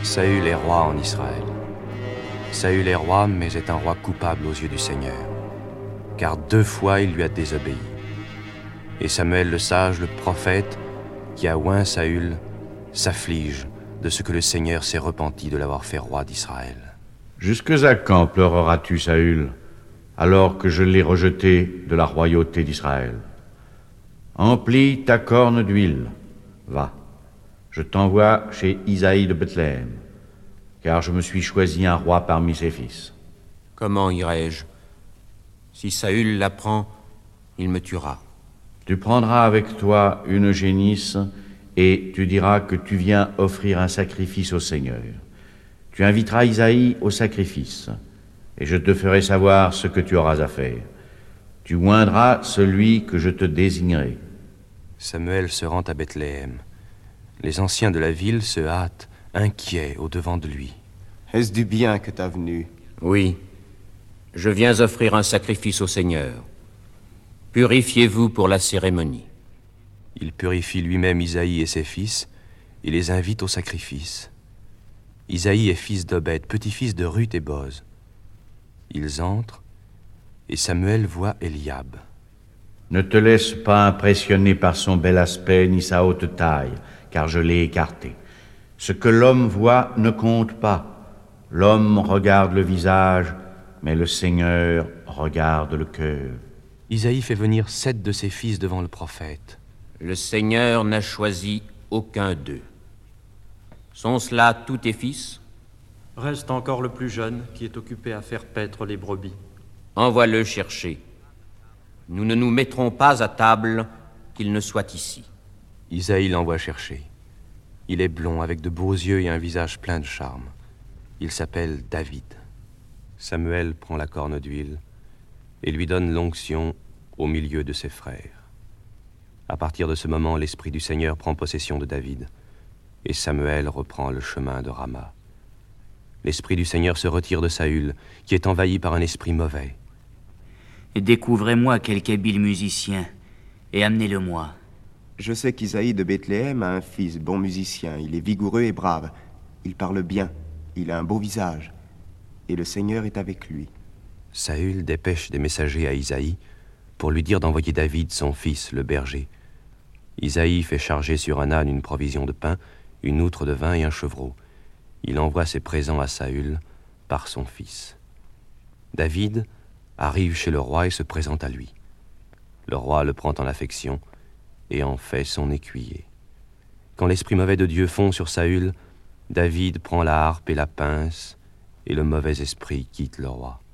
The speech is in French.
Saül est roi en Israël. Saül est roi, mais est un roi coupable aux yeux du Seigneur, car 2 fois il lui a désobéi. Et Samuel le sage, le prophète, qui a oint Saül, s'afflige de ce que le Seigneur s'est repenti de l'avoir fait roi d'Israël. Jusque à quand pleureras-tu, Saül, alors que je l'ai rejeté de la royauté d'Israël? Emplis ta corne d'huile, va, je t'envoie chez Isaïe de Bethléem, car je me suis choisi un roi parmi ses fils. Comment irai-je? Si Saül l'apprend, il me tuera. Tu prendras avec toi une génisse et tu diras que tu viens offrir un sacrifice au Seigneur. Tu inviteras Isaïe au sacrifice, et je te ferai savoir ce que tu auras à faire. Tu oindras celui que je te désignerai. Samuel se rend à Bethléem. Les anciens de la ville se hâtent, inquiets, au-devant de lui. Est-ce du bien que t'as venu? Oui, je viens offrir un sacrifice au Seigneur. Purifiez-vous pour la cérémonie. Il purifie lui-même Isaïe et ses fils et les invite au sacrifice. Isaïe est fils d'Obed, petit-fils de Ruth et Boz. Ils entrent et Samuel voit Eliab. Ne te laisse pas impressionner par son bel aspect ni sa haute taille, car je l'ai écarté. Ce que l'homme voit ne compte pas. L'homme regarde le visage, mais le Seigneur regarde le cœur. Isaïe fait venir 7 de ses fils devant le prophète. Le Seigneur n'a choisi aucun d'eux. Sont cela tous tes fils? Reste encore le plus jeune, qui est occupé à faire paître les brebis. Envoie-le chercher. Nous ne nous mettrons pas à table qu'il ne soit ici. Isaïe l'envoie chercher. Il est blond, avec de beaux yeux et un visage plein de charme. Il s'appelle David. Samuel prend la corne d'huile et lui donne l'onction au milieu de ses frères. À partir de ce moment, l'Esprit du Seigneur prend possession de David, et Samuel reprend le chemin de Rama. L'Esprit du Seigneur se retire de Saül, qui est envahi par un esprit mauvais. Découvrez-moi quelque habile musicien, et amenez-le-moi. Je sais qu'Isaïe de Bethléem a un fils, bon musicien. Il est vigoureux et brave. Il parle bien. Il a un beau visage. Et le Seigneur est avec lui. Saül dépêche des messagers à Isaïe pour lui dire d'envoyer David, son fils, le berger. Isaïe fait charger sur un âne une provision de pain, une outre de vin et un chevreau. Il envoie ses présents à Saül par son fils. David arrive chez le roi et se présente à lui. Le roi le prend en affection et en fait son écuyer. Quand l'esprit mauvais de Dieu fond sur Saül, David prend la harpe et la pince, et le mauvais esprit quitte le roi.